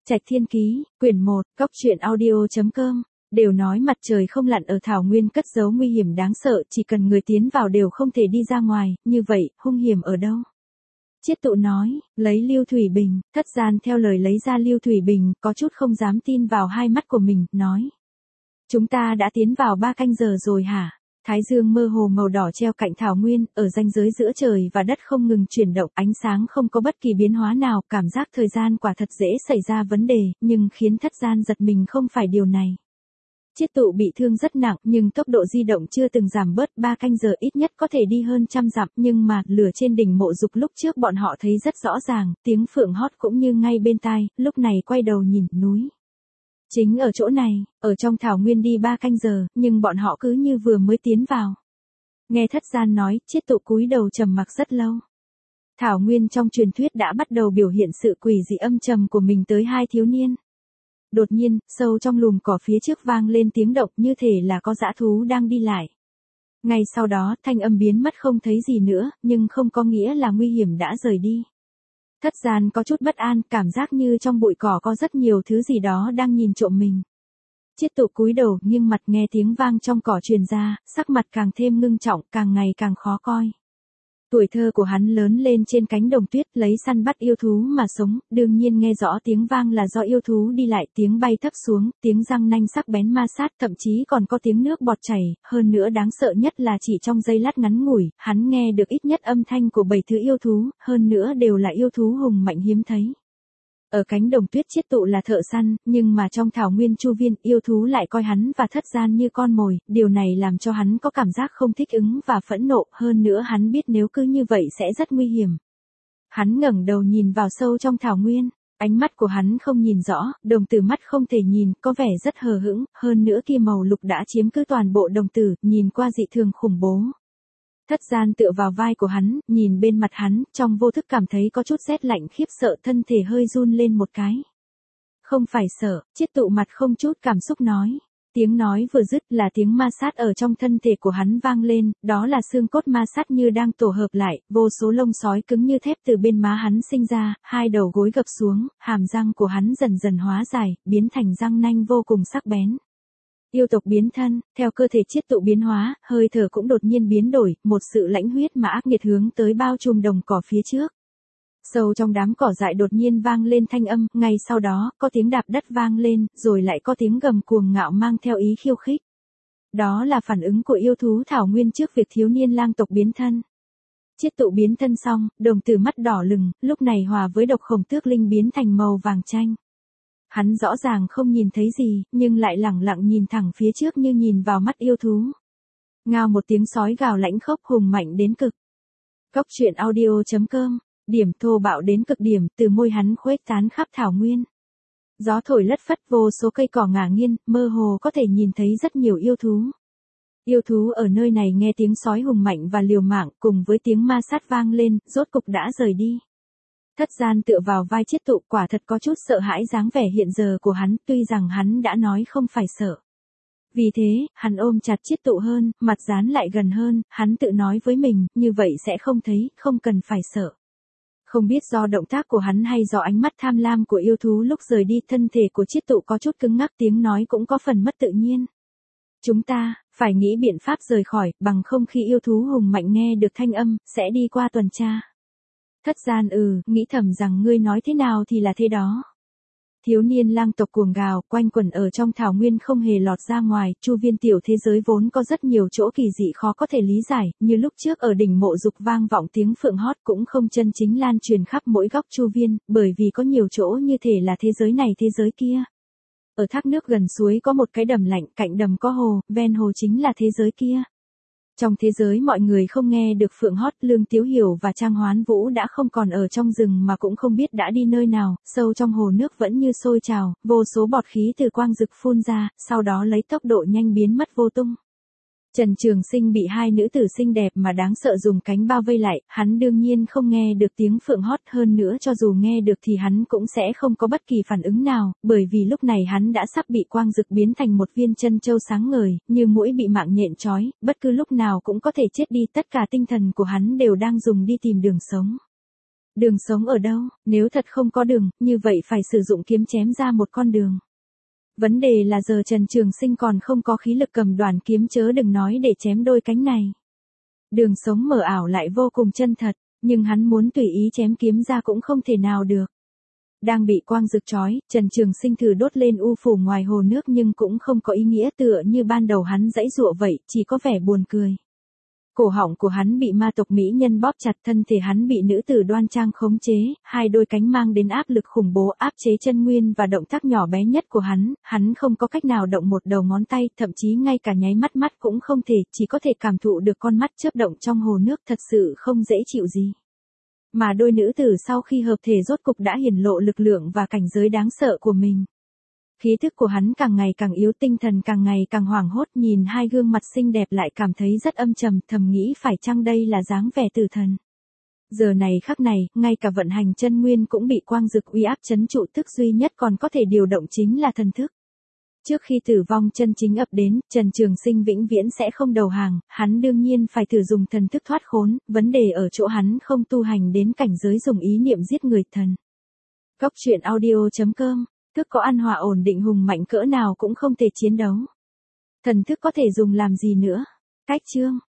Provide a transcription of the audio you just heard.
Trạch Thiên Ký, quyển 1, cóc truyện audio.com, đều nói mặt trời không lặn ở thảo nguyên cất giấu nguy hiểm đáng sợ, chỉ cần người tiến vào đều không thể đi ra ngoài, như vậy, hung hiểm ở đâu? Chiết Tụ nói, lấy Lưu Thủy Bình, Thất Gian theo lời lấy ra Lưu Thủy Bình, có chút không dám tin vào hai mắt của mình, nói. Chúng ta đã tiến vào 3 canh giờ rồi hả? Thái dương mơ hồ màu đỏ treo cạnh thảo nguyên, ở ranh giới giữa trời và đất không ngừng chuyển động, ánh sáng không có bất kỳ biến hóa nào, cảm giác thời gian quả thật dễ xảy ra vấn đề, nhưng khiến Thất Gian giật mình không phải điều này. Chiết Tụ bị thương rất nặng, nhưng tốc độ di động chưa từng giảm bớt, 3 canh giờ ít nhất có thể đi hơn 100 dặm, nhưng mà, lửa trên đỉnh Mộ Dục lúc trước bọn họ thấy rất rõ ràng, tiếng phượng hót cũng như ngay bên tai, lúc này quay đầu nhìn, núi. Chính ở chỗ này, ở trong thảo nguyên đi 3 canh giờ, nhưng bọn họ cứ như vừa mới tiến vào. Nghe Thất Gian nói, Chiết Tụ cúi đầu trầm mặc rất lâu. Thảo nguyên trong truyền thuyết đã bắt đầu biểu hiện sự quỷ dị âm trầm của mình tới hai thiếu niên. Đột nhiên, sâu trong lùm cỏ phía trước vang lên tiếng động như thể là có dã thú đang đi lại. Ngay sau đó, thanh âm biến mất không thấy gì nữa, nhưng không có nghĩa là nguy hiểm đã rời đi. Thất Gian có chút bất an, cảm giác như trong bụi cỏ có rất nhiều thứ gì đó đang nhìn trộm mình. Chiết Tụ cúi đầu, nghiêng mặt nghe tiếng vang trong cỏ truyền ra, sắc mặt càng thêm ngưng trọng, càng ngày càng khó coi. Tuổi thơ của hắn lớn lên trên cánh đồng tuyết, lấy săn bắt yêu thú mà sống, đương nhiên nghe rõ tiếng vang là do yêu thú đi lại, tiếng bay thấp xuống, tiếng răng nanh sắc bén ma sát, thậm chí còn có tiếng nước bọt chảy, hơn nữa đáng sợ nhất là chỉ trong giây lát ngắn ngủi, hắn nghe được ít nhất âm thanh của 7 thứ yêu thú, hơn nữa đều là yêu thú hùng mạnh hiếm thấy. Ở cánh đồng tuyết Chiết Tụ là thợ săn, nhưng mà trong thảo nguyên chu viên, yêu thú lại coi hắn và Thất Gian như con mồi, điều này làm cho hắn có cảm giác không thích ứng và phẫn nộ, hơn nữa hắn biết nếu cứ như vậy sẽ rất nguy hiểm. Hắn ngẩng đầu nhìn vào sâu trong thảo nguyên, ánh mắt của hắn không nhìn rõ, đồng tử mắt không thể nhìn, có vẻ rất hờ hững, hơn nữa kia màu lục đã chiếm cứ toàn bộ đồng tử, nhìn qua dị thường khủng bố. Thất Gian tựa vào vai của hắn, nhìn bên mặt hắn, trong vô thức cảm thấy có chút rét lạnh khiếp sợ, thân thể hơi run lên một cái. Không phải sợ, Chiết Tụ mặt không chút cảm xúc nói. Tiếng nói vừa dứt là tiếng ma sát ở trong thân thể của hắn vang lên, đó là xương cốt ma sát như đang tổ hợp lại, vô số lông sói cứng như thép từ bên má hắn sinh ra, hai đầu gối gập xuống, hàm răng của hắn dần dần hóa dài, biến thành răng nanh vô cùng sắc bén. Yêu tộc biến thân, theo cơ thể Chiết Tụ biến hóa, hơi thở cũng đột nhiên biến đổi, một sự lãnh huyết mà ác nghiệt hướng tới bao trùm đồng cỏ phía trước. Sâu trong đám cỏ dại đột nhiên vang lên thanh âm, ngay sau đó, có tiếng đạp đất vang lên, rồi lại có tiếng gầm cuồng ngạo mang theo ý khiêu khích. Đó là phản ứng của yêu thú thảo nguyên trước việc thiếu niên lang tộc biến thân. Chiết Tụ biến thân xong, đồng tử mắt đỏ lừng, lúc này hòa với độc khổng tước linh biến thành màu vàng chanh. Hắn rõ ràng không nhìn thấy gì, nhưng lại lẳng lặng nhìn thẳng phía trước như nhìn vào mắt yêu thú. Ngao một tiếng sói gào lãnh khốc hùng mạnh đến cực. cóc truyện audio.com, điểm thô bạo đến cực điểm, từ môi hắn khuếch tán khắp thảo nguyên. Gió thổi lất phất, vô số cây cỏ ngả nghiêng, mơ hồ có thể nhìn thấy rất nhiều yêu thú. Yêu thú ở nơi này nghe tiếng sói hùng mạnh và liều mạng, cùng với tiếng ma sát vang lên, rốt cục đã rời đi. Thất Gian tựa vào vai Chiết Tụ, quả thật có chút sợ hãi dáng vẻ hiện giờ của hắn, tuy rằng hắn đã nói không phải sợ. Vì thế, hắn ôm chặt Chiết Tụ hơn, mặt dán lại gần hơn, hắn tự nói với mình, như vậy sẽ không thấy, không cần phải sợ. Không biết do động tác của hắn hay do ánh mắt tham lam của yêu thú lúc rời đi, thân thể của Chiết Tụ có chút cứng ngắc, tiếng nói cũng có phần mất tự nhiên. Chúng ta, phải nghĩ biện pháp rời khỏi, bằng không khi yêu thú hùng mạnh nghe được thanh âm, sẽ đi qua tuần tra. Thất Gian nghĩ thầm rằng ngươi nói thế nào thì là thế đó. Thiếu niên lang tộc cuồng gào, quanh quẩn ở trong thảo nguyên không hề lọt ra ngoài, chu viên tiểu thế giới vốn có rất nhiều chỗ kỳ dị khó có thể lý giải, như lúc trước ở đỉnh Mộ Dục vang vọng tiếng phượng hót cũng không chân chính lan truyền khắp mỗi góc chu viên, bởi vì có nhiều chỗ như thể là thế giới này thế giới kia. Ở thác nước gần suối có một cái đầm lạnh, cạnh đầm có hồ, ven hồ chính là thế giới kia. Trong thế giới mọi người không nghe được phượng hót, Lương Tiếu Hiểu và Trang Hoán Vũ đã không còn ở trong rừng mà cũng không biết đã đi nơi nào, sâu trong hồ nước vẫn như sôi trào, vô số bọt khí từ quang dực phun ra, sau đó lấy tốc độ nhanh biến mất vô tung. Trần Trường Sinh bị hai nữ tử xinh đẹp mà đáng sợ dùng cánh bao vây lại, hắn đương nhiên không nghe được tiếng phượng hót, hơn nữa cho dù nghe được thì hắn cũng sẽ không có bất kỳ phản ứng nào, bởi vì lúc này hắn đã sắp bị quang dực biến thành một viên chân châu sáng ngời, như muỗi bị mạng nhện trói, bất cứ lúc nào cũng có thể chết đi, tất cả tinh thần của hắn đều đang dùng đi tìm đường sống. Đường sống ở đâu, nếu thật không có đường, như vậy phải sử dụng kiếm chém ra một con đường. Vấn đề là giờ Trần Trường Sinh còn không có khí lực cầm đoàn kiếm chớ đừng nói để chém đôi cánh này. Đường sống mờ ảo lại vô cùng chân thật, nhưng hắn muốn tùy ý chém kiếm ra cũng không thể nào được. Đang bị quang rực chói, Trần Trường Sinh thử đốt lên u phủ ngoài hồ nước nhưng cũng không có ý nghĩa tựa như ban đầu hắn giãy giụa vậy, chỉ có vẻ buồn cười. Cổ họng của hắn bị ma tộc mỹ nhân bóp chặt, thân thể hắn bị nữ tử đoan trang khống chế, hai đôi cánh mang đến áp lực khủng bố áp chế chân nguyên và động tác nhỏ bé nhất của hắn không có cách nào động một đầu ngón tay, thậm chí ngay cả nháy mắt cũng không thể, chỉ có thể cảm thụ được con mắt chớp động trong hồ nước thật sự không dễ chịu gì. Mà đôi nữ tử sau khi hợp thể rốt cục đã hiển lộ lực lượng và cảnh giới đáng sợ của mình. Khí thức của hắn càng ngày càng yếu, tinh thần càng ngày càng hoảng hốt, nhìn hai gương mặt xinh đẹp lại cảm thấy rất âm trầm, thầm nghĩ phải chăng đây là dáng vẻ tử thần. Giờ này khắc này, ngay cả vận hành chân nguyên cũng bị quang dực uy áp trấn trụ, thức duy nhất còn có thể điều động chính là thần thức. Trước khi tử vong chân chính ập đến, Trần Trường Sinh vĩnh viễn sẽ không đầu hàng, hắn đương nhiên phải thử dùng thần thức thoát khốn, vấn đề ở chỗ hắn không tu hành đến cảnh giới dùng ý niệm giết người thần. Cốc truyện audio.com, thức có ăn hòa ổn định hùng mạnh cỡ nào cũng không thể chiến đấu. Thần thức có thể dùng làm gì nữa? Cách chương